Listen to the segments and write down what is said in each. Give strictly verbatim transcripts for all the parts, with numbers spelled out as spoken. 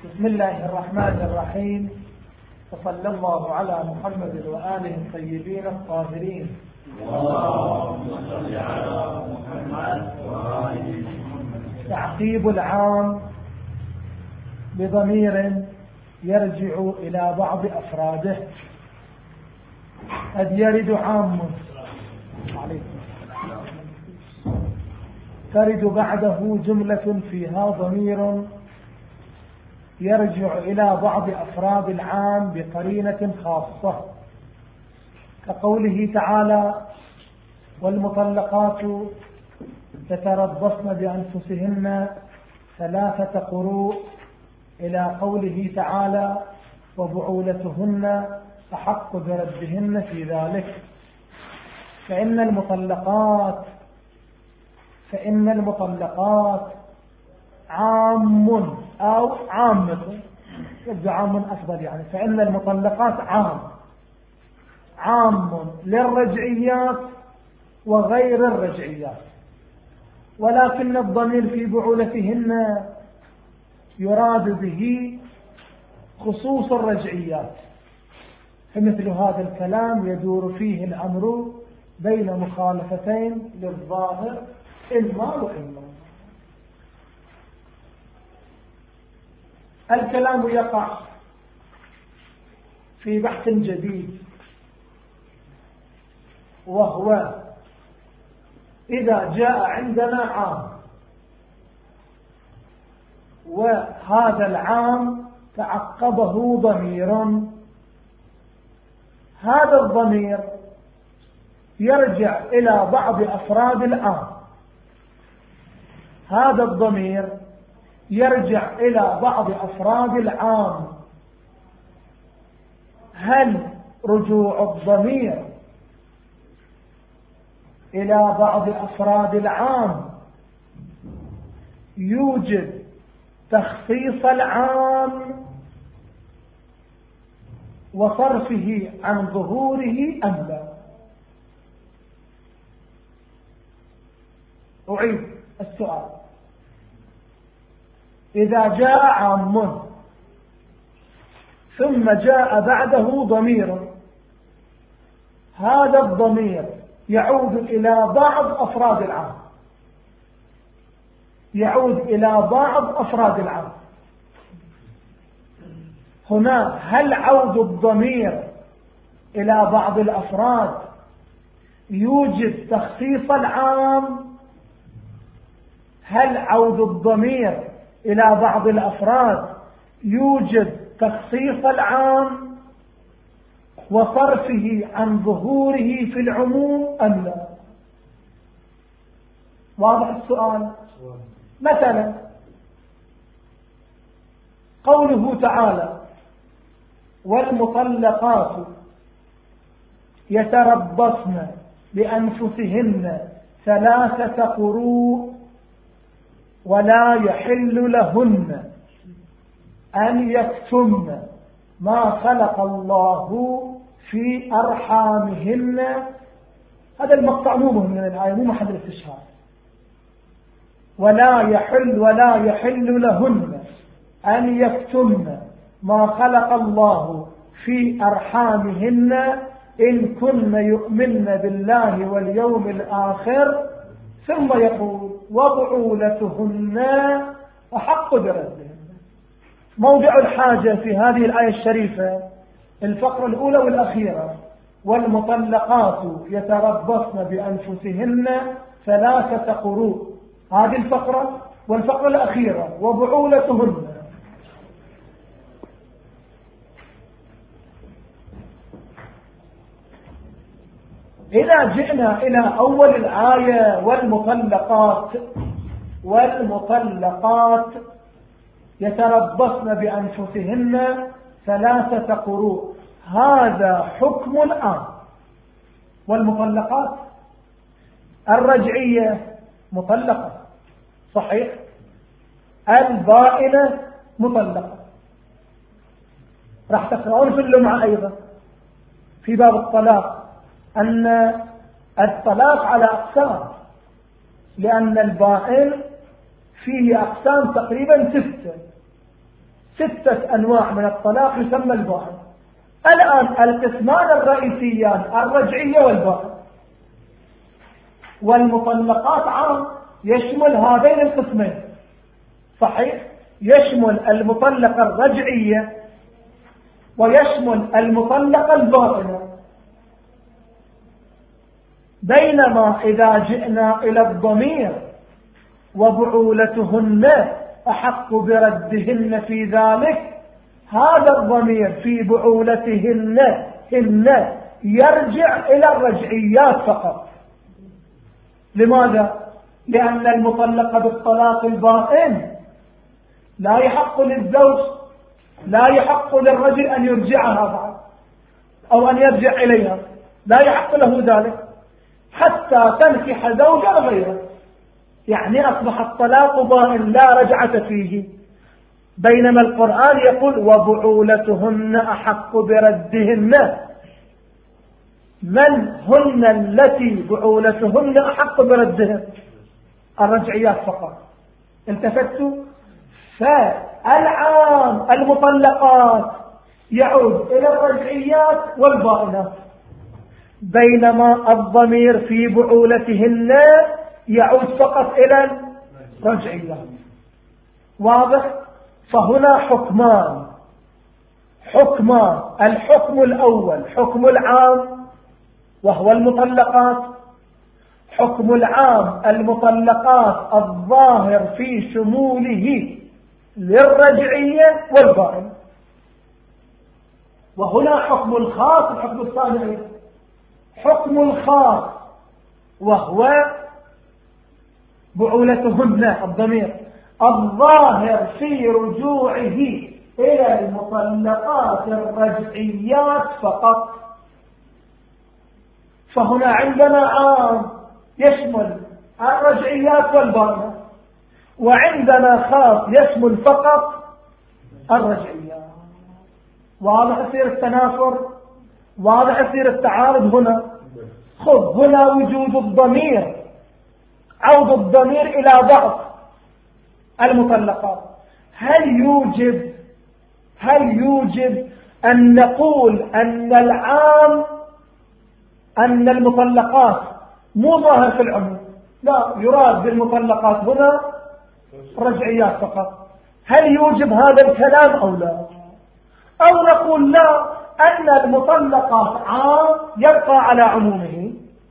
بسم الله الرحمن الرحيم، وصلى الله على محمد وآله الطيبين الطاهرين. اللهم صل على محمد وآل محمد. تعقيب العام بضمير يرجع إلى بعض أفراده. قد يرد عام ترد بعده جملة فيها ضمير يرجع إلى بعض أفراد العام بقرينة خاصة، كقوله تعالى: والمطلقات يتربصن بأنفسهن ثلاثة قروء، إلى قوله تعالى: وبعولتهن أحق بردهن في ذلك. فإن المطلقات فإن المطلقات عام أو عامة، يبدو عام أفضل يعني. فإن المطلقات عام عام للرجعيات وغير الرجعيات، ولكن الضمير في بعولتهن يراد به خصوص الرجعيات. فمثل هذا الكلام يدور فيه الأمر بين مخالفتين للظاهر إما وإما. الكلام يقع في بحث جديد، وهو إذا جاء عندنا عام وهذا العام تعقبه ضمير، هذا الضمير يرجع إلى بعض أفراد العام هذا الضمير يرجع إلى بعض أفراد العام. هل رجوع الضمير إلى بعض أفراد العام يوجد تخصيص العام وصرفه عن ظهوره أم لا؟ أعيد السؤال. إذا جاء عام ثم جاء بعده ضمير، هذا الضمير يعود إلى بعض أفراد العام يعود إلى بعض أفراد العام هنا هل عود الضمير إلى بعض الأفراد يوجد تخصيص العام؟ هل عود الضمير إلى بعض الأفراد يوجد تخصيص العام وصرفه عن ظهوره في العموم أم لا؟ واضح السؤال؟ مثلا قوله تعالى: والمطلقات يتربصن بأنفسهن ثلاثة قروء ولا يحل لهن أن يكتمن ما خلق الله في أرحامهن. هذا المقطع مو مهم من الآية، مو محل الاستشهاد. ولا يحل ولا يحل لهن أن يكتمن ما خلق الله في أرحامهن إن كن يؤمن بالله واليوم الآخر. ثم يقول: وبعولتهن أحق بردهن. موضع الحاجة في هذه الآية الشريفة الفقرة الأولى والأخيرة: والمطلقات يتربصن بأنفسهن ثلاثة قروء، هذه الفقرة، والفقرة الأخيرة: وبعولتهن. إذا جئنا إلى أول الآية: والمطلقات والمطلقات يتربصن بأنفسهن ثلاثة قروء، هذا حكم الآن. والمطلقات الرجعية مطلقة صحيح، البائنة مطلقة. راح تقرأون في اللمعة أيضا في باب الطلاق أن الطلاق على أقسام، لأن البائن فيه أقسام تقريبا ستة: ستة أنواع من الطلاق يسمى البائن. الآن القسمان الرئيسيان الرجعية والبائن، والمطلقات عام يشمل هذين القسمين. صحيح، يشمل المطلقة الرجعية ويشمل المطلقة البائنة. بينما إذا جئنا إلى الضمير وبعولتهن أحق بردهن في ذلك، هذا الضمير في بعولتهن هن يرجع إلى الرجعيات فقط. لماذا؟ لأن المطلقة بالطلاق البائن لا يحق للزوج، لا يحق للرجل أن يرجعها بعد أو أن يرجع إليها، لا يحق له ذلك حتى تنكح زوجا غيره. يعني أصبح الطلاق بائن لا رجعة فيه. بينما القرآن يقول وبعولتهن أحق بردهن. من هن التي بعولتهن أحق بردهن؟ الرجعيات فقط. التفتوا؟ فالعام المطلقات يعود إلى الرجعيات والبائنات، بينما الضمير في بعولتهن يعود فقط إلى الرجعيات. واضح؟ فهنا حكمان حكمان الحكم الأول حكم العام وهو المطلقات. حكم العام المطلقات الظاهر في شموله للرجعية والبائن. وهنا حكم الخاص الحكم الثاني حكم الخاص وهو بعولتهن الضمير الظاهر في رجوعه إلى المطلقات الرجعيات فقط. فهنا عندنا عام يشمل الرجعيات والبائنات، وعندنا خاص يشمل فقط الرجعيات. واضح يصير التنافر؟ واضح يصير التعارض هنا؟ خذ هنا وجود الضمير، عود الضمير إلى بعض المطلقات، هل يوجب هل يوجب أن نقول أن العام أن المطلقات مو ظاهر في العموم؟ لا، يراد بالمطلقات هنا رجعيات فقط. هل يوجب هذا الكلام أو لا؟ أو نقول لا، أن المطلقات عام يبقى على عمومه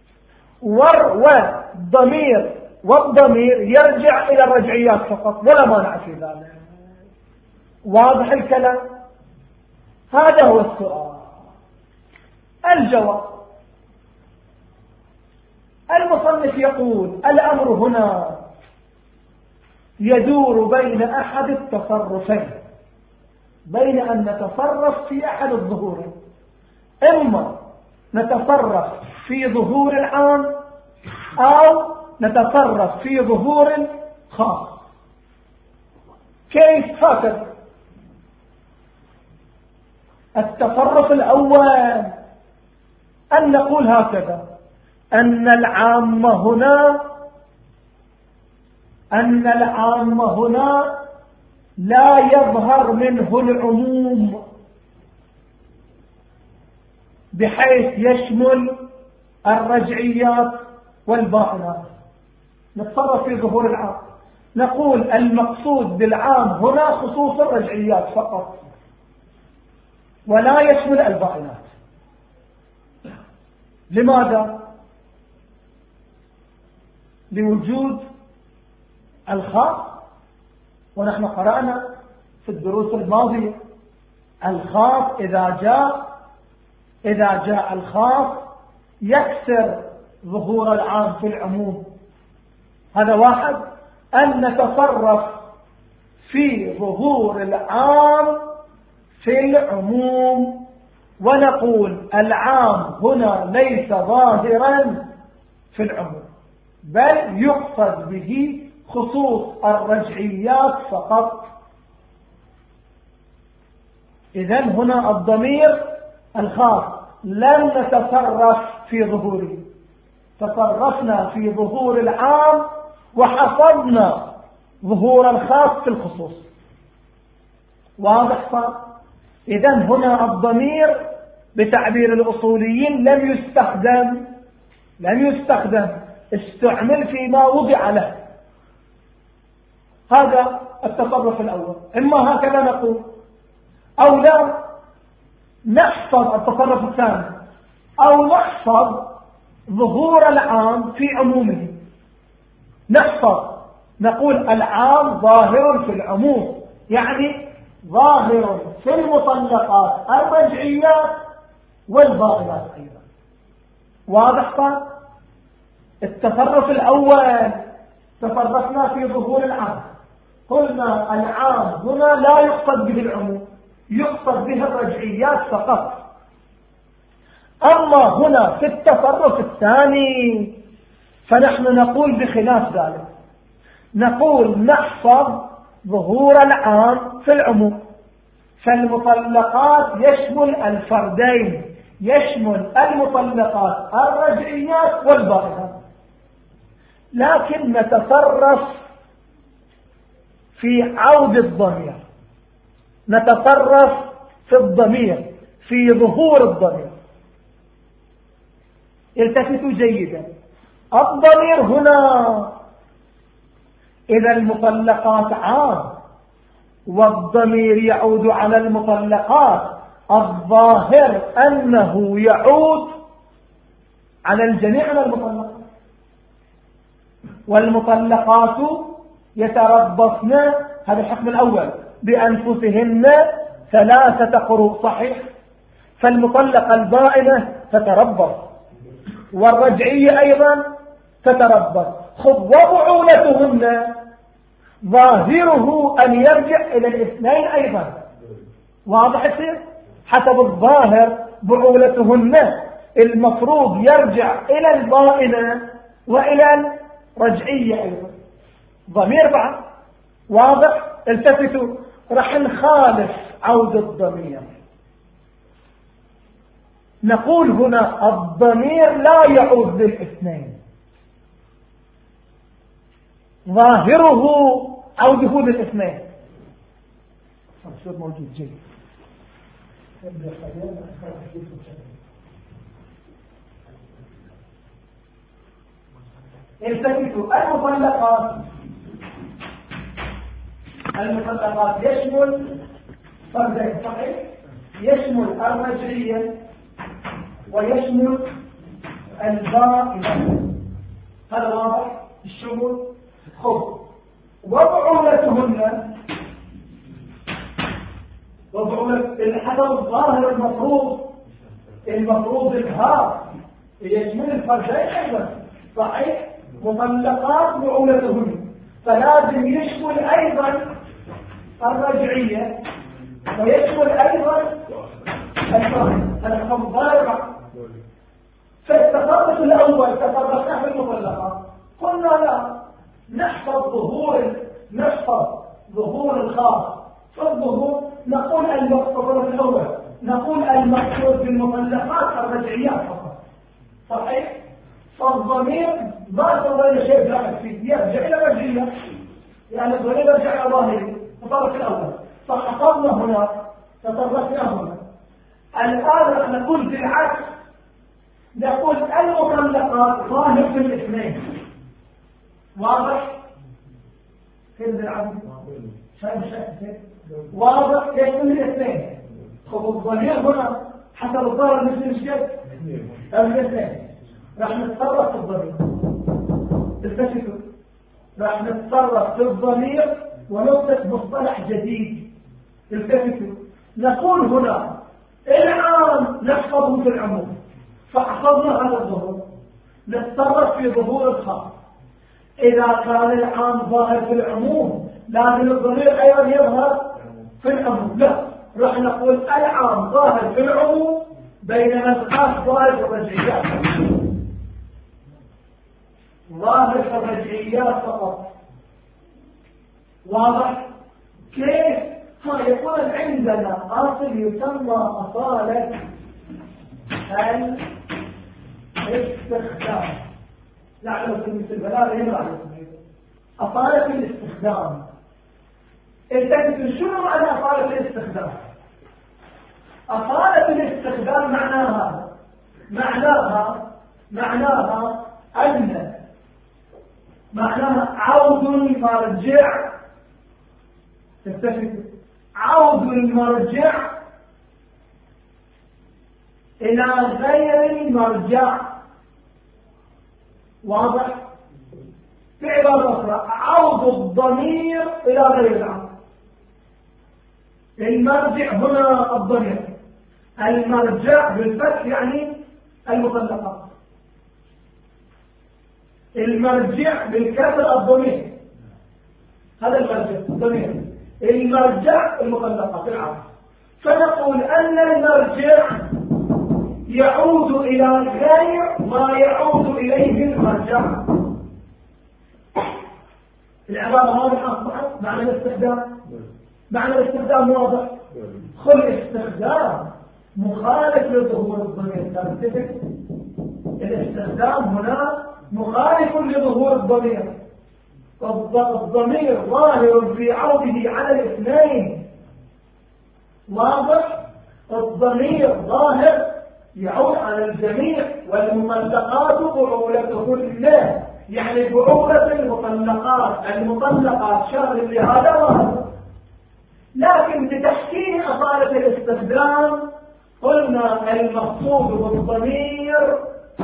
والضمير والضمير يرجع إلى الرجعيات فقط ولا مانع في ذلك. واضح الكلام؟ هذا هو السؤال. الجواب: المصنف يقول الأمر هنا يدور بين أحد التصرفين، بين أن نتصرف في أحد الظهورين، إما نتصرف في ظهور العام أو نتصرف في ظهور خاص. كيف؟ هكذا. التصرف الأول أن نقول هكذا: أن العام هنا أن العام هنا لا يظهر منه العموم بحيث يشمل الرجعيات والبائنات. نتصرف في ظهور العام، نقول المقصود بالعام هنا خصوص الرجعيات فقط ولا يشمل البائنات. لماذا؟ لوجود الخاص، ونحن قرأنا في الدروس الماضية الخاص إذا جاء إذا جاء الخاص يكسر ظهور العام في العموم. هذا واحد. أن نتصرف في ظهور العام في العموم ونقول العام هنا ليس ظاهرا في العموم بل يقصد به خصوص الرجعيات فقط. إذن هنا الضمير الخاص لم نتصرف في ظهوره، تصرفنا في ظهور العام وحفظنا ظهور الخاص في الخصوص. واضح صار؟ إذن هنا الضمير بتعبير الأصوليين لم يستخدم لم يستخدم استعمل فيما وضع له. هذا التصرف الأول. إما هكذا نقول أو لا نحفظ التصرف الثاني، أو نحفظ ظهور العام في عمومه. نحفظ نقول العام ظاهر في العموم، يعني ظاهر في المطلقات الرجعيات والبائنات أيضا. واضح صار؟ التصرف الأول تصرفنا في ظهور العام، قلنا العام هنا لا يقصد به العموم، يقصد به الرجعيات فقط. أما هنا في التصرف الثاني فنحن نقول بخلاف ذلك، نقول نحفظ ظهور العام في العموم، فالمطلقات يشمل الفردين، يشمل المطلقات الرجعيات والبائنات، لكن نتصرف في عود الضمير، نتصرف في الضمير، في ظهور الضمير. التفتوا جيدا، الضمير هنا إذا المطلقات عام والضمير يعود على المطلقات، الظاهر أنه يعود على الجميع من المطلقات، والمطلقات يتربصن، هذا الحكم الأول، بأنفسهن ثلاثة قروء. صحيح؟ فالمطلقة البائنة تتربص، والرجعية أيضا تتربص. خذ وبعولتهن ظاهره أن يرجع إلى الاثنين أيضا. واضح يصير؟ حسب الظاهر بعولتهن المفروض يرجع إلى البائنة وإلى الرجعية أيضا، ضمير بعض. واضح؟ التفتوا، رح نخالف عود الضمير، نقول هنا الضمير لا يعود للاثنين، ظاهره عوده للاثنين. موجود جيد. التفتوا، المطلقات المطلقات يشمل فردين. صحيح؟ يشمل الرجعية ويشمل البائنة. هذا واضح الشمول. خذ وبعولتهن، وبعولة حسب الظاهر المفروض المفروض الها يشمل الفردين أيضا. صحيح؟ مطلقات بعولتهن، فلازم يشمل أيضا الرجعية ويشمل أيضا البائنة. هذا حكم ظاهر. فالتصرف الأول تصرفنا في المطلقات، قلنا لا نحفظ ظهور نحفظ ظهور الخاص. فالظهور نقول المقصود الأول، نقول المقصود بالمطلقات الرجعيات فقط. صحيح؟ فالضمير ما تظل شيء جاء فيه، يرجع إلى الرجعية، يعني الضمير يرجع إلى ظاهره. التصرف الأول فحفظنا هنا، تصرفنا هنا. الآن نقول بالعكس، نقول المطلقات ظاهر في الاثنين. واضح؟ كيف بالعكس؟ شايف شايف واضح كيف من الاثنين. خذ الضمير هنا حتى الظاهر مثل الشيء الاثنين، راح نتصرف في الضمير. التفتوا، راح نتصرف في الضمير ونطلق مصطلح جديد. التفتوا، نقول هنا العام نحفظه في العموم، فحفظنا هذا الظهور، نتصرف في ظهور الخاص. إذا كان العام ظاهر في العموم لازم الضمير أيضا يظهر في العموم. لا، رح نقول العام ظاهر في العموم بينما الخاص ظاهر في الرجعيات، ظاهر في الرجعيات فقط. واضح؟ كيف؟ ها يقول عندنا أصل يسمى أصالة الاستخدام، لعله في مثل البلاغة يبرع أصالة الاستخدام. التكتب شنو معنى أصالة الاستخدام؟ أصالة الاستخدام معناها معناها معناها أن معناها عود المرجع، تتفق، عود المرجع إلى غير المرجع. واضح؟ في عبارة أخرى عود الضمير إلى غير العود. المرجع هنا الضمير، المرجع بالفتح يعني المطلقات، المرجع بالكسر الضمير، هذا المرجع الضمير، المرجع المطلقات العود. فنقول أن المرجع يعود إلى غير ما يعود إليه المرجع. العبارة واضحة؟ معنى الاستخدام معنى الاستخدام واضح. خل استخدام مخالف لظهور الضمير، ترتبط الاستخدام هنا مخالف لظهور الضمير. الضمير ظاهر في عوده على الاثنين. واضح؟ الضمير ظاهر يعود على الجميع، والمطلقات بعولتهن، يعني بعولة المطلقات، المطلقات شامل لهذا وهذا. لكن بتحسين أصالة الاستخدام قلنا المقصود بالضمير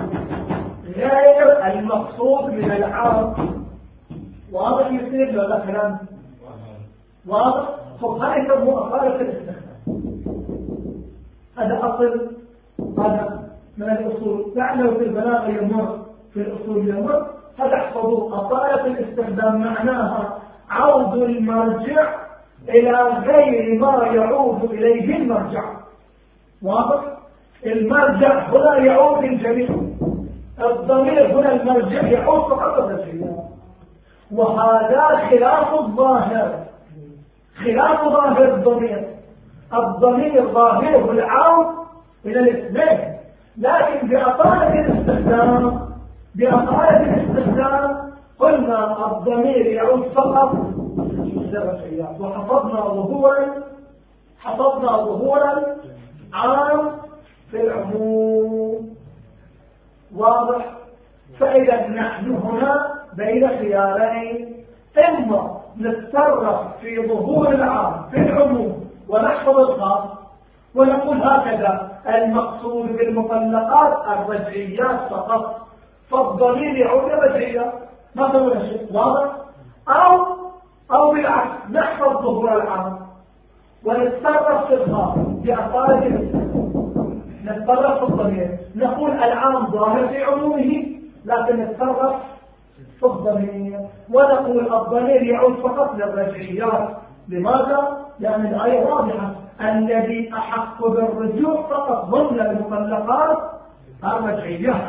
غير المقصود من العرض. واضح يصير ولا كلام؟ واضح؟ فهذا يسموه أصالة الاستخدام. هذا أصل، هذا من الأصول. لعله في البلاغة يمر، في الأصول يمر. هذا احفظوا أصالة الاستخدام معناها عود المرجع إلى غير ما يعود إليه المرجع. واضح؟ المرجع هنا يعود الجميع، الضمير هنا المرجع يعود فقط الرجل، وهذا خلاف الظاهر، خلاف ظاهر الضمير. الضمير ظاهره العود إلى الاثنين، لكن بأصالة الاستخدام بأصالة الاستخدام قلنا الضمير يعود فقط للرجعيات. وحفظنا ظهورا حفظنا ظهورا عام في العموم. واضح؟ فإذا نحن هنا بين خيارين، إما نتصرف في ظهور العام في العموم ونحفظ الخاص ونقول هكذا المقصود بالمطلقات الرجعيات فقط، فالضمير يعود الرجعيات ما تقول شيء. واضح؟ أو أو بالعكس نحفظ ظهور العام ونتصرف في الخاص بأصالة الاستخدام. نتصرف في الضمير، نقول العام ظاهر في عمومه لكن نتصرف في الضمير، ونقول الضمير يعود فقط للرجعيات. لماذا؟ لأن الآية واضحة، الذي أحق بالرجوع فقط ضمن المطلقات الرجعيات.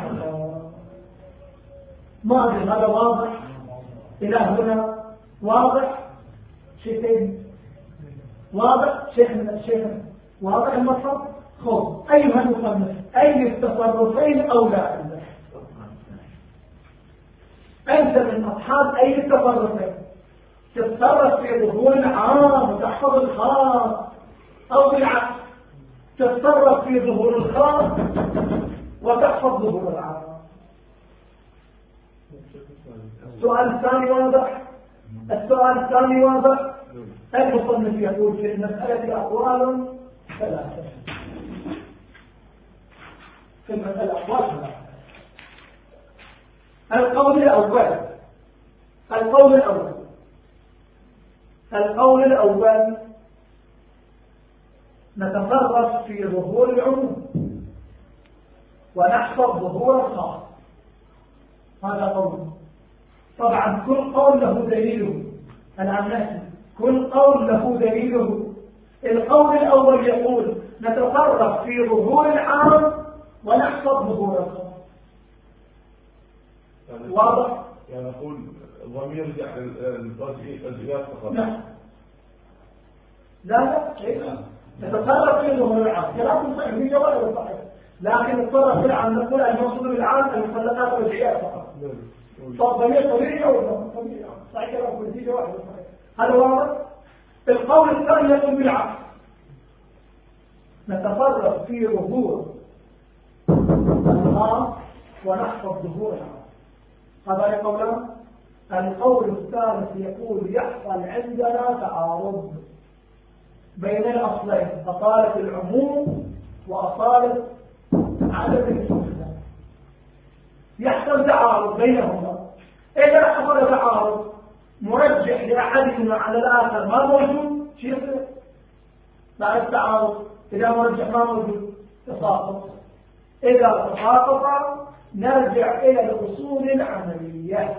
ما أدري هذا واضح إلى هنا؟ واضح؟ شيخين واضح؟ شيخ من الشيخ واضح المطلب؟ خذ أيها المصنف، أي التصرفين أولى عندك؟ أنت من أصحاب أي التصرفين؟ تتصرف في ظهور العام وتحفظ الخاص، أو بالعكس تتصرف في ظهور الخاص وتحفظ ظهور العام؟ السؤال الثاني واضح؟ السؤال الثاني واضح؟ المصنف يقول في المسألة أقوال ثلاثة، في المسألة أقوال ثلاثة. القول الأول القول الأول القول الأول نتصرف في ظهور العموم ونحفظ ظهور الخاص. هذا قول. طبعا كل قول له دليله، الآن نأتي كل قول له دليله. القول الأول يقول نتصرف في ظهور العام ونحفظ ظهور الخاص. واضح؟ يعني نقول الضمير يرجع للرجعيات فقط. نعم. لا لا نتصرف في ظهور العام، كلام صحيح في جواب صحيح، لكن نتصرف في العام نقول المقصود بالعام المطلقات الرجعيات فقط. فالضمير طبيعي ولا طبيعي؟ صحيح كلام كل شيء واحد صحيح. هذا واضح؟ القول الثاني يقول بالعكس، نتفرق في ظهور الخاص ونحفظ ظهور العام. هذا قولان. القول الثالث يقول يحصل عندنا تعارض بين الأصلين، أصالة العموم وأصالة عدد الاستخدام، يحصل تعارض بينهما. إذا حصل تعارض مرجح لأحدهما على الآخر ما موجود، شيء يصير بعد التعارض. إذا مرجح ما موجود تساقط. إذا تساقط نرجع إلى الأصول العملية.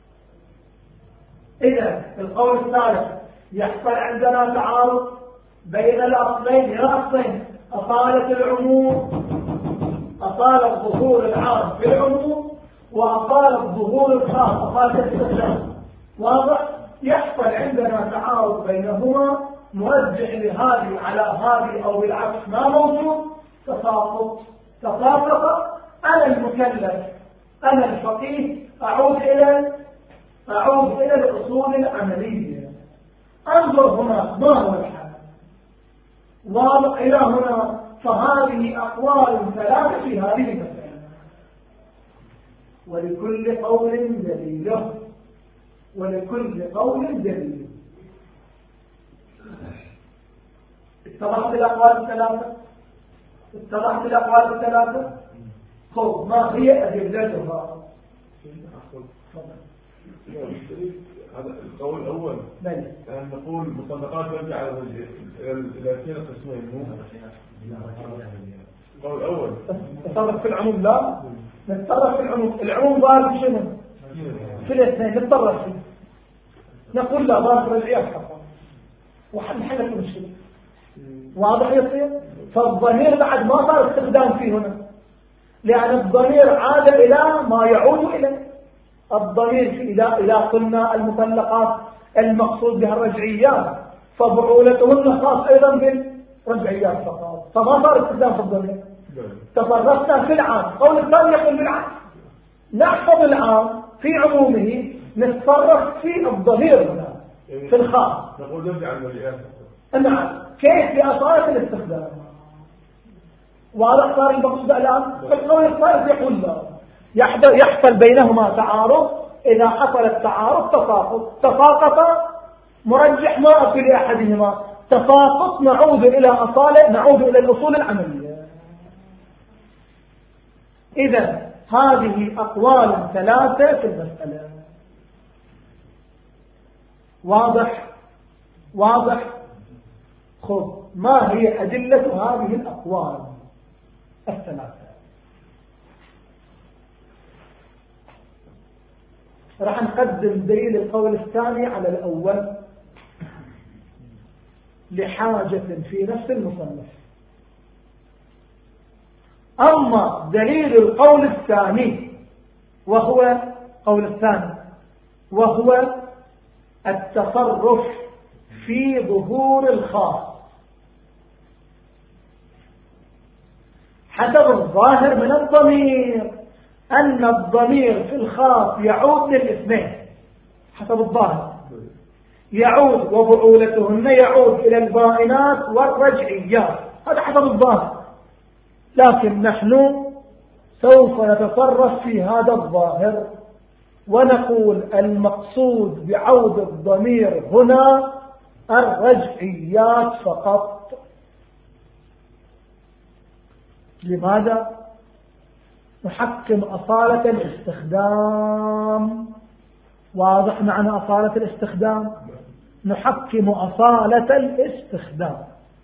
إذا القول الثالث يحصل عندنا تعارض بين الأصلين، يا أصلين، أصالة العموم، أصالة ظهور العام في العموم، وأصالة ظهور الخاص، أصالة الاستخدام. واضح؟ يحصل عندنا تعارض بينهما مرجح لهذه على هذه أو بالعكس ما موجود، تساقط. تساقط. أنا المكلف، أنا الفقيه، أعود إلى أعود إلى الأصول العملية. أنظر هنا ما هو الحال. واضح إلى هنا. فهذه أقوال ثلاثة في هذه المسألة، ولكل قول دليله، ولكل قول دليل. اتضحت الأقوال الثلاثة؟ اتضحت الأقوال الثلاثة؟ خذ ما هي أدلتها. هذا القول الأول أن نقول مطلقات ترجع إلى اثنين قسمين. مو القول الأول نتصرف في العموم. لا نتصرف في العموم. العموم ظاهر شنو؟ في الاثنين نتصرف فيه. نقول لا ظاهر رجعيات حقا وحنحل المشكلة. واضح يصير. فالضمير بعد ما صار استخدام فيه هنا، لأن الضمير عاد إلى ما يعود إليه. الضمير في إذا إذا قلنا المطلقات المقصود بها الرجعيات، فبعولتهن خاص أيضا بالرجعيات فقط، فما صار استخدام في الضمير. تصرفنا في العام. قول الثاني يقول بالعام، نحفظ العام في عمومه، نتصرف في الضمير هنا في الخاص. نقول نرجع المرجعيات. نعم. كيف بأصالة الاستخدام؟ واضح صار المقصود الآن. القول الثالث يقول لا، يحصل بينهما تعارض. إذا حصل التعارض تساقط. تساقط مرجح ما في لأحدهما، تساقط نعود إلى أصالة، نعود إلى الأصول العملية. إذا هذه أقوال ثلاثة في المسألة. واضح؟ واضح؟ خذ ما هي أدلة هذه الأقوال الثلاثة. راح نقدم دليل القول الثاني على الأول لحاجة في نفس المصنف. أما دليل القول الثاني وهو قول الثاني وهو التصرف في ظهور الخاص حسب الظاهر من الضمير، أن الضمير في الخاص يعود للاثنين حسب الظاهر، يعود وبعولتهن يعود إلى البائنات والرجعيات، هذا حسب الظاهر. لكن نحن سوف نتصرف في هذا الظاهر ونقول المقصود بعود الضمير هنا الرجعيات فقط. لماذا؟ نحكم أصالة الاستخدام. واضح معنى أصالة الاستخدام؟ نحكم أصالة الاستخدام.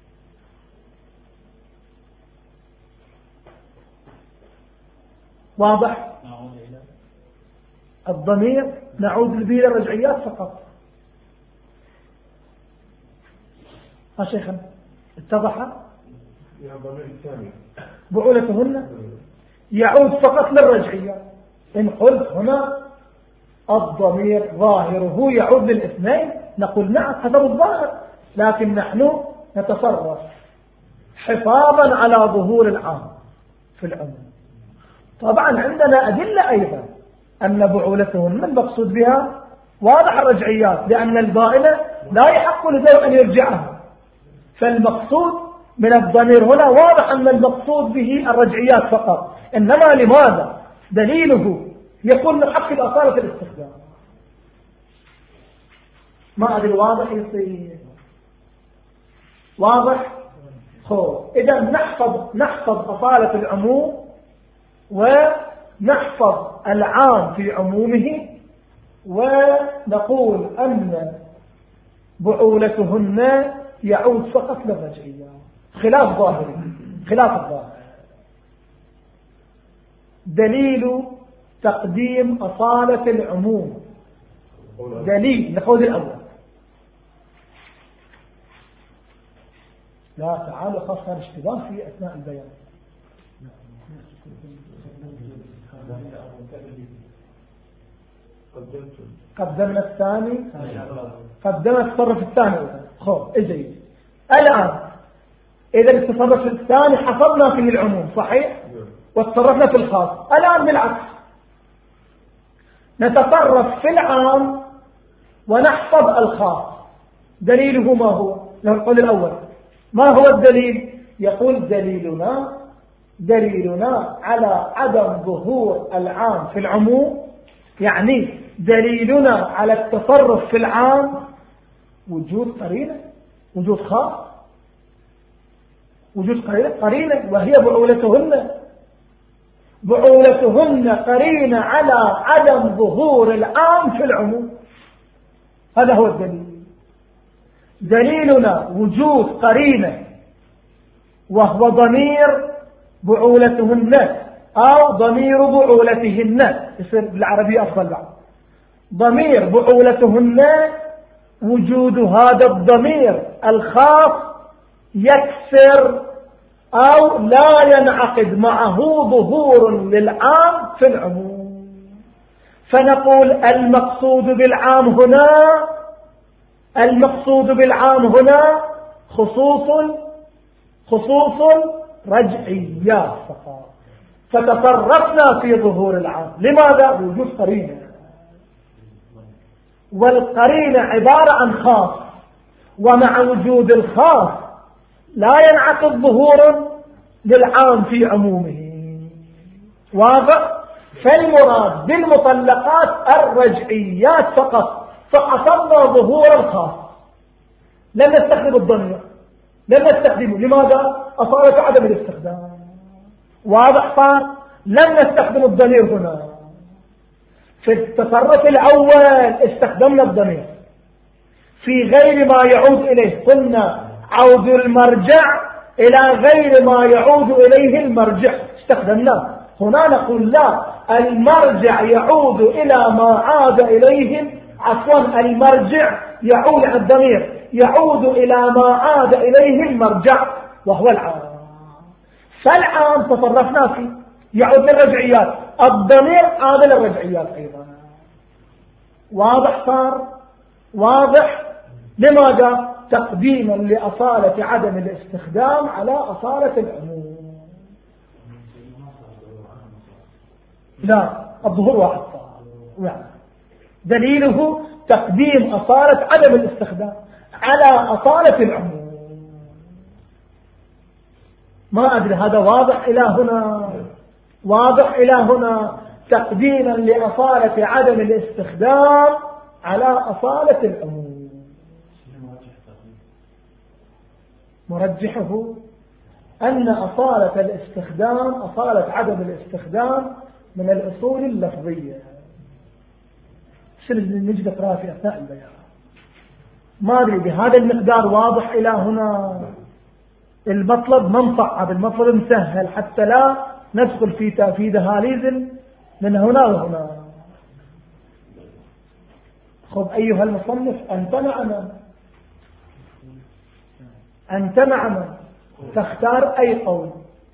واضح؟ الضمير نعود لبيل الرجعيات فقط. ها شيخنا اتضح؟ يا ضمير الثاني بعولتهن يعود فقط للرجعيات. إن قلت هنا الضمير ظاهره يعود للاثنين نقول نعم حسب الظاهر، لكن نحن نتصرف حفاظا على ظهور العام في العموم. طبعا عندنا أدلة أيضا أن بعولتهن من مقصود بها واضح الرجعيات، لأن البائنة لا يحق لزوج أن يرجعها. فالمقصود من الضمير هنا واضح أن المقصود به الرجعيات فقط، إنما لماذا دليله يكون من حق الأصالة الاستخدام. ما أدري واضح يصير واضح. خو إذا نحفظ نحفظ أصالة العموم ونحفظ العام في عمومه، ونقول أن بعولتهن يعود فقط للرجعية خلاف ظاهري خلاف الظاهر. دليل تقديم أصالة العموم، دليل لقول الأول. لا تعالوا خاصة الاشتباه في أثناء البيان. قدمنا الثاني قدمنا التصرف الثاني. خب اجي الآن إذا التصرف الثاني حفظنا فيه العموم صحيح وتصرفنا في الخاص. الآن بالعكس نتصرف في العام ونحفظ الخاص. دليله ما هو؟ نقول الأول ما هو الدليل؟ يقول دليلنا دليلنا على عدم ظهور العام في العموم، يعني دليلنا على التصرف في العام وجود قرينة، وجود خاص، وجود قرينة قرينة وهي بعولتهن. بعولتهن قرينة على عدم ظهور العام في العموم. هذا هو الدليل. دليلنا وجود قرينة وهو ضمير بعولتهن أو ضمير بعولتهن، يصير بالعربية أفضل بعد. ضمير بعولتهن وجود هذا الضمير الخاص يكسر أو لا ينعقد معه ظهور للعام في العموم. فنقول المقصود بالعام هنا المقصود بالعام هنا خصوص خصوص رجعيات فقط. فتصرفنا في ظهور العام. لماذا؟ وجود قرينة، والقرينة عبارة عن خاص، ومع وجود الخاص لا ينعقد ظهور للعام في عمومه. واضح؟ فالمراد بالمطلقات الرجعيات فقط، فحصلنا ظهور الخاص. لم نستخدم الضمير، لم نستخدمه. لماذا؟ أصالة عدم الاستخدام. واضح صار؟ لم نستخدم الضمير هنا. في التصرف الأول استخدمنا الضمير في غير ما يعود إليه. قلنا عود المرجع إلى غير ما يعود إليه المرجع، استخدمناه. هنا نقول لا، المرجع يعود إلى ما عاد إليه، عفوا المرجع يعود على الضمير يعود إلى ما عاد إليه المرجع وهو العام. فالعام تصرفنا فيه يعود للرجعيات، الضمير عاد للرجعيات أيضا. واضح صار؟ واضح. لماذا؟ تقديما لأصالة عدم الاستخدام على أصالة العموم. لا، الظهور واحد صار. دليله تقديم أصالة عدم الاستخدام على أصالة العموم. ما أدري هذا واضح إلى هنا؟ واضح إلى هنا. تقديما لأصالة عدم الاستخدام على أصالة العموم. مرجحه أن أصالة الاستخدام أصالة عدم الاستخدام من الأصول اللفظية. سلسل نجد اقرأ في أثناء البيان. ما أدري بهذا المقدار واضح إلى هنا. المطلب منصعب، المطلب مسهل حتى لا ندخل في في دهاليز من هنا وهنا. خب أيها المصنف أنت معنا أنت معنا تختار أي قول.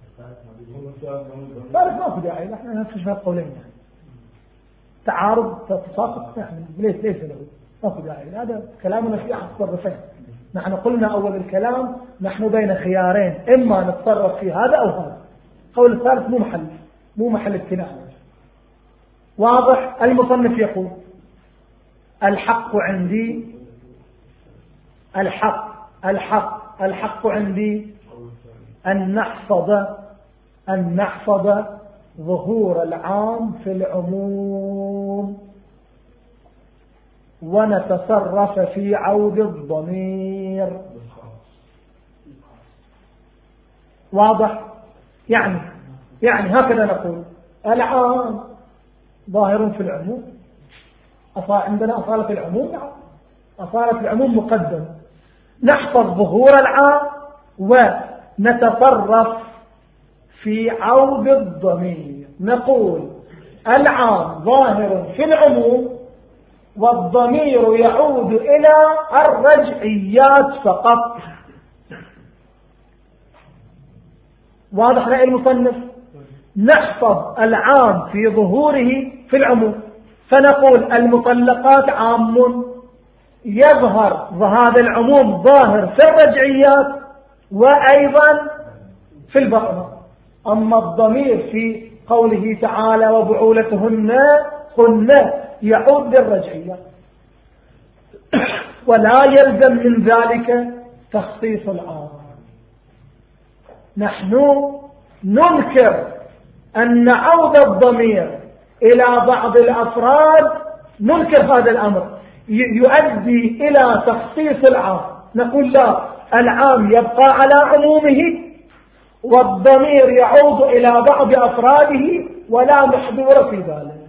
ثالث ما في داعي، نحن نفس هذا القولين يعني. تعارض تساقط نحن ليس ليس له ما في داعي. هذا كلامنا في أحد التصرفين. نحن قلنا أول الكلام نحن بين خيارين، إما نتصرف في هذا أو هذا. قول الثالث مو محل مو محل ابتلاء. واضح. المصنف يقول الحق عندي الحق الحق الحق عندي أن نحفظ أن نحفظ ظهور العام في العموم ونتصرف في عود الضمير. واضح؟ يعني يعني هكذا نقول العام ظاهر في العموم. عندنا أصالة العموم، نعم أصالة العموم مقدم. نحفظ ظهور العام ونتصرف في عود الضمير. نقول العام ظاهر في العموم والضمير يعود إلى الرجعيات فقط. واضح رأي المصنف؟ نحفظ العام في ظهوره في العموم فنقول المطلقات عام يظهر هذا العموم ظاهر في الرجعيات وأيضا في البقرة. أما الضمير في قوله تعالى وبعولتهن هن يعود للرجعيات ولا يلزم من ذلك تخصيص العام. نحن ننكر أن عود الضمير إلى بعض الأفراد، ننكر هذا الأمر يؤدي إلى تخصيص العام. نقول لا، العام يبقى على عمومه والضمير يعود إلى بعض أفراده ولا محذور في ذلك.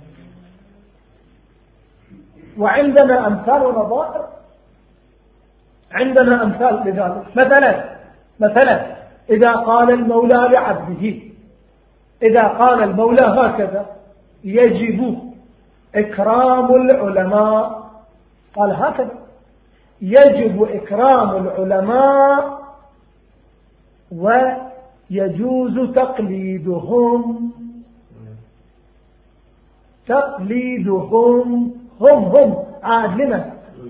وعندنا أمثال ونظائر، عندنا أمثال لذلك. مثلا مثلا إذا قال المولى لعبده، إذا قال المولى هكذا يجب إكرام العلماء، قال هكذا يجب إكرام العلماء ويجوز تقليدهم. تقليدهم هم هم عاد لمن؟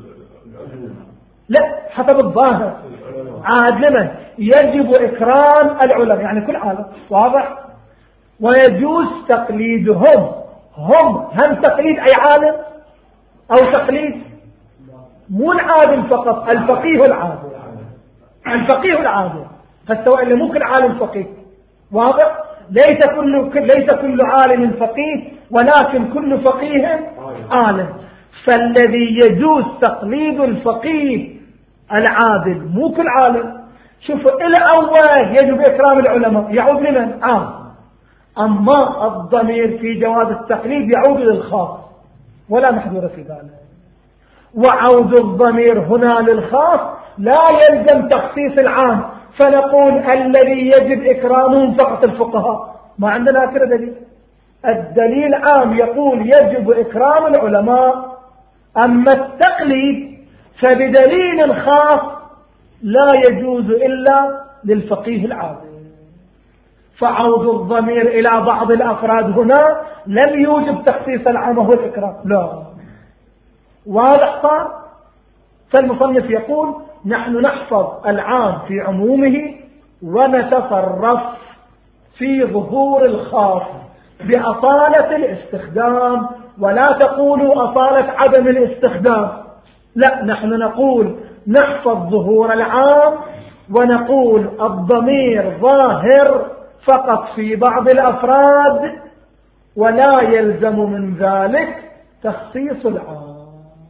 لا، حسب الظاهر عاد لمن؟ يجب إكرام العلماء يعني كل عالم. واضح؟ ويجوز تقليدهم هم هم تقليد أي عالم أو تقليد مو العالم فقط، الفقيه العادل، الفقيه العادل فالسواء اللي مو كل عالم فقيه. واضح؟ ليس كل ليس كل عالم فقيه ولكن كل فقيه عالم. فالذي يجوز تقليد الفقيه العادل مو كل عالم. شوفوا الأول يجب إكرام العلماء يعود لمن؟ عام. أما الضمير في جواز التقليد يعود للخاص ولا محذور في ذلك. وعود الضمير هنا للخاص لا يلزم تخصيص العام، فنقول الذي يجب إكرامهم فقط الفقهاء. ما عندنا أكثر دليل. الدليل عام يقول يجب إكرام العلماء، أما التقليد فبدليل خاص لا يجوز إلا للفقيه العادل. فعود الضمير إلى بعض الأفراد هنا لم يوجب تخصيص العام وهو الإكرام، لا. واضح صار؟ فالمصنف يقول نحن نحفظ العام في عمومه ونتصرف في ظهور الخاص بأصالة الاستخدام. ولا تقولوا أصالة عدم الاستخدام، لا، نحن نقول نحفظ ظهور العام ونقول الضمير ظاهر فقط في بعض الأفراد ولا يلزم من ذلك تخصيص العام.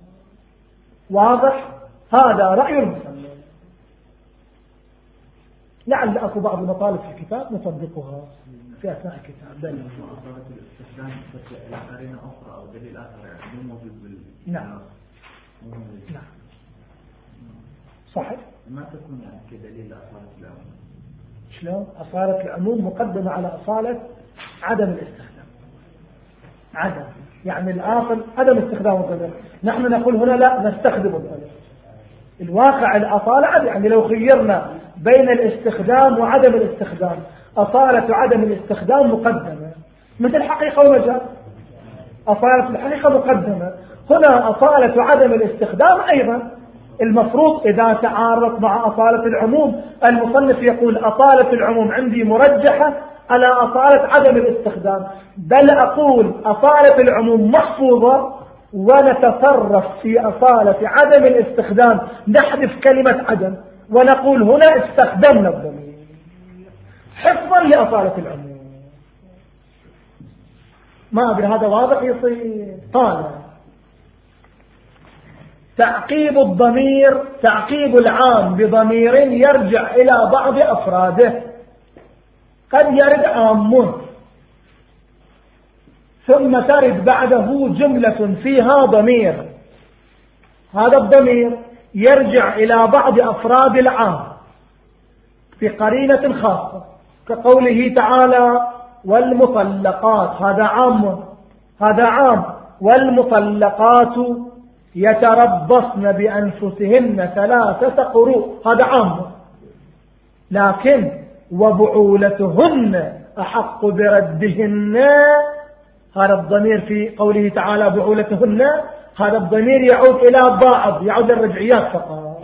واضح؟ هذا رأي المصنف. لعل أكو بعض المطالب في الكتاب نطبقها في أثناء الكتاب. دليل أخرى أو دليل آخر يعني موجود بال نعم نعم صحيح. ما تكون يعني كدليل أصالة العموم. شلون؟ أصالة العموم مقدمة على أصالة عدم الاستخدام. عدم يعني الآخر عدم استخدام الضمير. نحن نقول هنا لا نستخدم الضمير. الواقع الأصالة يعني لو خيرنا بين الاستخدام وعدم الاستخدام، أصالة عدم الاستخدام مقدمة مثل حقيقة ومجال. أصالة الحقيقة مقدمة، هنا أصالة عدم الاستخدام أيضا. المفروض إذا تعارض مع أصالة العموم المصنف يقول أصالة العموم عندي مرجحة على أصالة عدم الاستخدام، بل أقول أصالة العموم محفوظة ونتصرف في أصالة عدم الاستخدام، نحذف كلمة عدم ونقول هنا استخدمنا الضمير حفظا لأصالة العموم. ما أدري هذا واضح يصير. قال تعقيب الضمير، تعقيب العام بضمير يرجع إلى بعض أفراده. قد يرد عام ثم ترد بعده جملة فيها ضمير، هذا الضمير يرجع إلى بعض أفراد العام بقرينة خاصة، كقوله تعالى والمطلقات، هذا عام، هذا عام. والمطلقات يتربصن بأنفسهن ثلاثة قروء، هذا عام. لكن وبعولتهن أحق بردهن، هذا الضمير في قوله تعالى بعولتهن، هذا الضمير يعود إلى بعض، يعود الرجعيات فقط.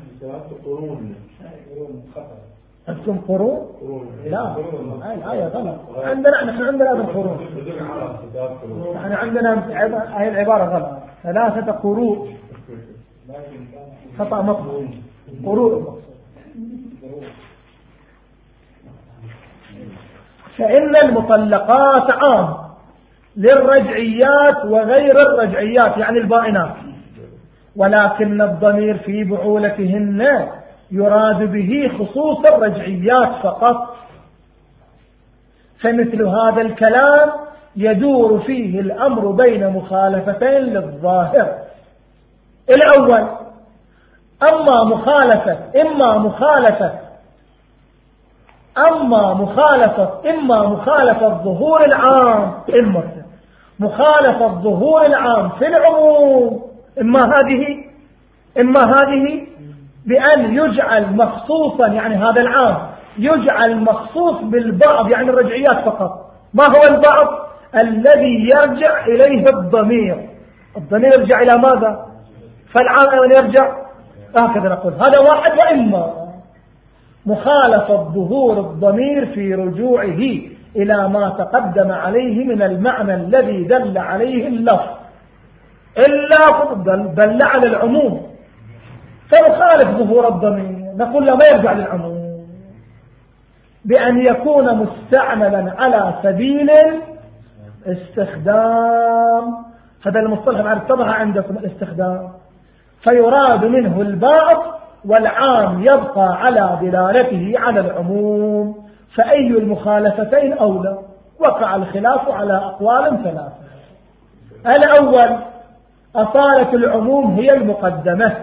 أنتم قرون؟ لا الآية غلط. عندنا نحن عندنا هذا قرون، نحن عندنا هاي العبارة غلط. ثلاثة قروء خطأ مقبول، قروء. فإن المطلقات عام للرجعيات وغير الرجعيات يعني البائنات، ولكن الضمير في بعولتهن يراد به خصوص الرجعيات فقط. فمثل هذا الكلام يدور فيه الأمر بين مخالفتين للظاهر. الأول أما مخالفة إما مخالفة أما مخالفة إما مخالفة الظهور العام، إما مخالفة الظهور العام في العموم، إما هذه إما هذه بأن يجعل مخصوصا يعني هذا العام يجعل مخصوص بالبعض يعني الرجعيات فقط. ما هو البعض؟ الذي يرجع إليه الضمير. الضمير يرجع إلى ماذا؟ فالعام أين يرجع؟ هكذا نقول هذا واحد. وإما مخالفة ظهور الضمير في رجوعه إلى ما تقدم عليه من المعنى الذي دل عليه اللفظ، إلا دل على العموم، فمخالف ظهور الضمير نقول له ما يرجع للعموم بأن يكون مستعملا على سبيل استخدام. هذا المصطلح بعد اتضح عندكم الاستخدام، فيراد منه البعض والعام يبقى على دلالته على العموم. فأي المخالفتين أولى؟ وقع الخلاف على أقوال ثلاثة. الأول أصالة العموم هي المقدمة،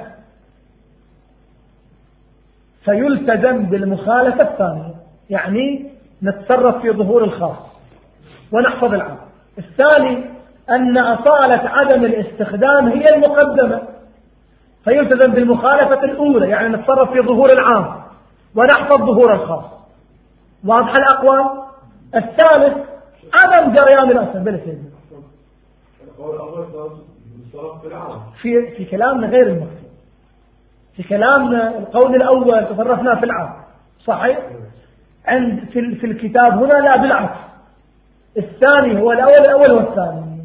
فيلتزم بالمخالفة الثانية، يعني نتصرف في ظهور الخاص ونحفظ العام. الثاني أن أصالة عدم الاستخدام هي المقدمة، فيلتزم بالمخالفة الأولى، يعني نتصرف في ظهور العام ونحفظ ظهور الخاص. واضح الأقوال. الثالث عدم جريان الأصل. بلا سيدنا في في كلامنا غير المقصود. في كلامنا القول الأول تصرفنا في العام صحيح، عند في في الكتاب هنا لا، بالعكس الثاني هو الأول، الأول والثاني.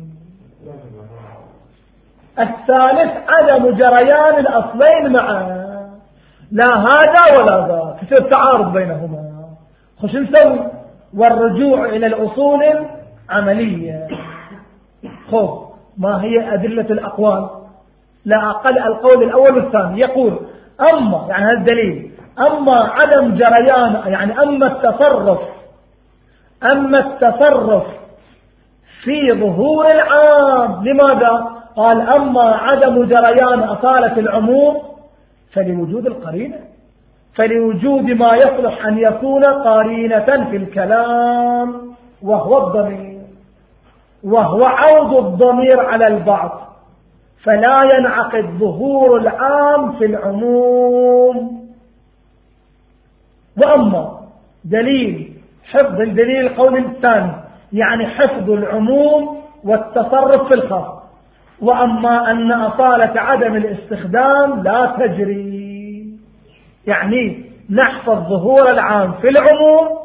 الثالث عدم جريان الأصلين معا، لا هذا ولا ذا، تصير تعارض بينهما. خش نسوي والرجوع إلى الأصول عملية. خذ ما هي أدلة الأقوال؟ لا أقل القول الأول والثاني. يقول أما يعني هذا الدليل، أما عدم جريان يعني أما التصرف أما التصرف في ظهور العام. لماذا؟ قال أما عدم جريان أصالة العموم فلوجود القرينة، فلوجود ما يصلح أن يكون قرينة في الكلام وهو الضمير، وهو عود الضمير على البعض، فلا ينعقد ظهور العام في العموم. وأما دليل حفظ الدليل القول الثاني يعني حفظ العموم والتصرف في الخاص. وأما أن أصالة عدم الاستخدام لا تجري، يعني نحفظ ظهور العام في العموم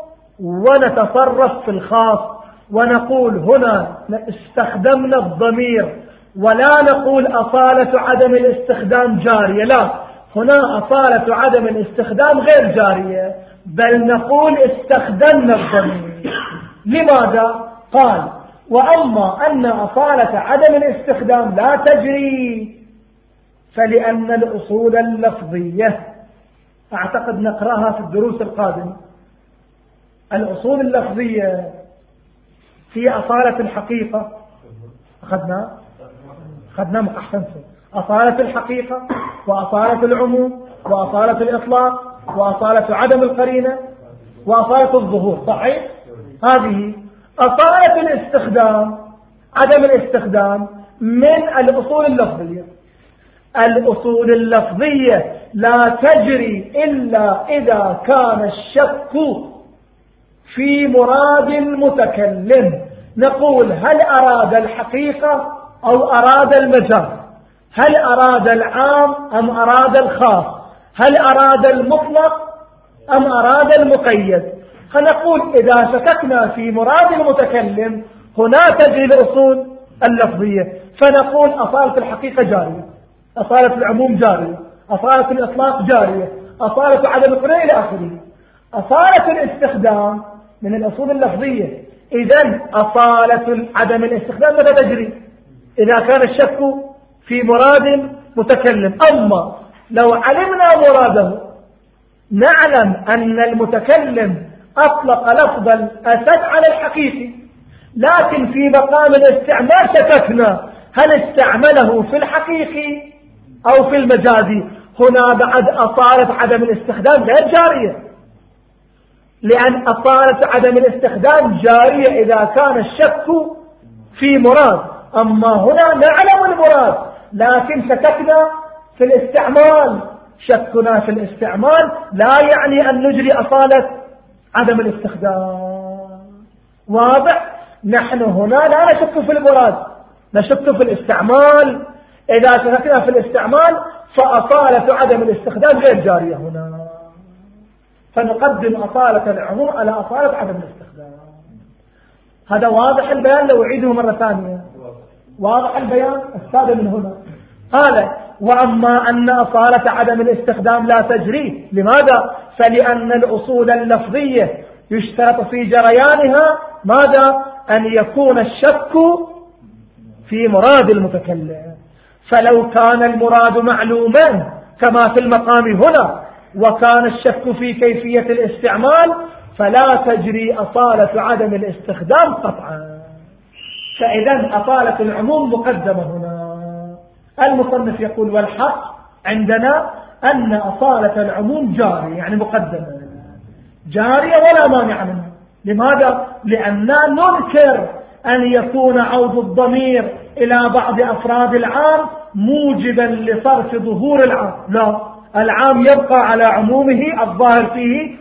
ونتصرف في الخاص، ونقول هنا استخدمنا الضمير ولا نقول أصالة عدم الاستخدام جارية، لا، هنا أصالة عدم الاستخدام غير جارية، بل نقول استخدمنا الضمير. لماذا؟ قال وأما أن أصالة عدم الاستخدام لا تجري فلأن الأصول اللفظية، أعتقد نقرأها في الدروس القادمة، الأصول اللفظية هي أصالة الحقيقة، أخذنا أخذنا أحسنتم، أصالة الحقيقة وأصالة العموم وأصالة الإطلاق وأصالة عدم القرينة وأصالة الظهور، صحيح؟ هذه أصالة الاستخدام، عدم الاستخدام من الأصول اللفظية. الأصول اللفظية لا تجري إلا إذا كان الشك في مراد المتكلم. نقول هل أراد الحقيقة أو أراد المجاز؟ هل أراد العام أم أراد الخاص؟ هل أراد المطلق أم أراد المقيد؟ فنقول إذا شككنا في مراد المتكلم هنا تجري الأصول اللفظية، فنقول أصالة الحقيقة جارية، أصالة العموم جارية، أصالة الإطلاق جارية، أصالة عدم القرينة إلى آخره. أصالة الاستخدام من الأصول اللفظية. إذن أصالة عدم الاستخدام متى تجري؟ إذا كان الشك في مراد متكلم. أما لو علمنا مراده، نعلم أن المتكلم أطلق لفظ الأسد على الحقيقي، لكن في مقام الاستعمال شككنا هل استعمله في الحقيقي أو في المجازي. هنا بعد أصالة عدم الاستخدام غير جارية، لأن أصالة عدم الاستخدام جارية إذا كان الشك في مراد، أما هنا نعلم المراد لكن شككنا في الاستعمال. شكنا في الاستعمال لا يعني أن نجري أصالة عدم الاستخدام. واضح؟ نحن هنا لا نشك في المراد، نشك في الاستعمال. إذا شككنا في الاستعمال فأصالة عدم الاستخدام غير جارية هنا، فنقدم أصالة العموم على أصالة عدم الاستخدام. هذا واضح البيان؟ لو أعيده مرة ثانية. واضح البيان؟ السادة من هنا قال وأما أن أصالة عدم الاستخدام لا تجري. لماذا؟ فلأن الأصول اللفظية يشترط في جريانها ماذا؟ أن يكون الشك في مراد المتكلم. فلو كان المراد معلوما كما في المقام هنا وكان الشك في كيفية الاستعمال فلا تجري أصالة عدم الاستخدام قطعا. فإذا أصالة العموم مقدمة هنا. المصنف يقول والحق عندنا أن أصالة العموم جارية، يعني مقدمة جارية ولا مانع منها. لماذا؟ لأننا ننكر أن يكون عود الضمير إلى بعض أفراد العام موجبا لصرف ظهور العام، لا، العام يبقى على عمومه الظاهر فيه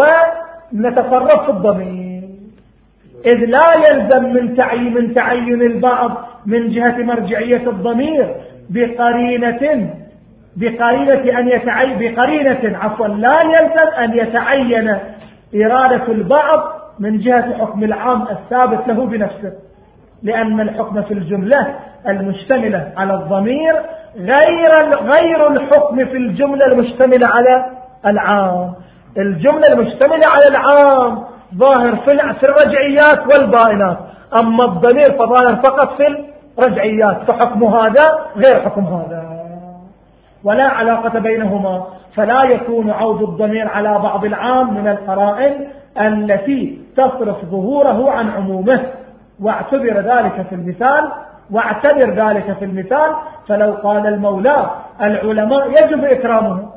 ونتصرف في الضمير، إذ لا يلزم من تعيين من تعين البعض من جهة مرجعية الضمير بقرينة بقرينة أن يتعين بقرينة عفوا لا يلزم أن يتعين إرادة البعض من جهة حكم العام الثابت له بنفسه، لأن الحكم في الجملة المشتملة على الضمير غير غير الحكم في الجملة المشتملة على العام. الجملة المشتملة على العام ظاهر في الرجعيات والبائنات، أما الضمير فظاهر فقط في الرجعيات، فحكم هذا غير حكم هذا ولا علاقة بينهما. فلا يكون عود الضمير على بعض العام من القرائن التي تصرف ظهوره عن عمومه، واعتبر ذلك في المثال واعتبر ذلك في المثال فلو قال المولى العلماء يجب إكرامهم،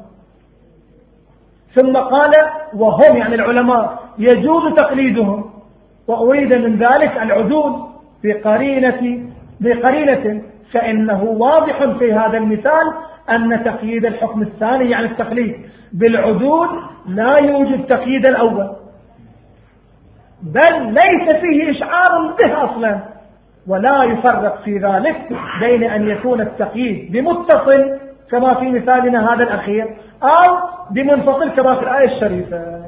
ثم قال وهم يعني العلماء يجوز تقليدهم، وأريد من ذلك العدول بقرينة بقرينة فإنه واضح في هذا المثال أن تقييد الحكم الثاني يعني التقليد بالعدول لا يوجد تقييد الأول، بل ليس فيه إشعار به أصلا. ولا يفرق في ذلك بين أن يكون التقييد بمتصل كما في مثالنا هذا الأخير أو بمنفصل كما في الآية الشريفة.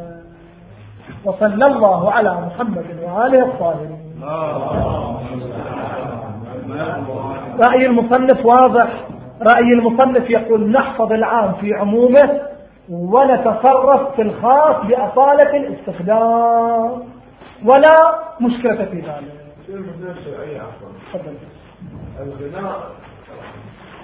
وصلى الله على محمد وآله الطاهرين. رأي المصنف واضح. رأي المصنف يقول نحفظ العام في عمومه ونتصرف في الخاص بأصالة الاستخدام ولا مشكلة في ذلك. الغناء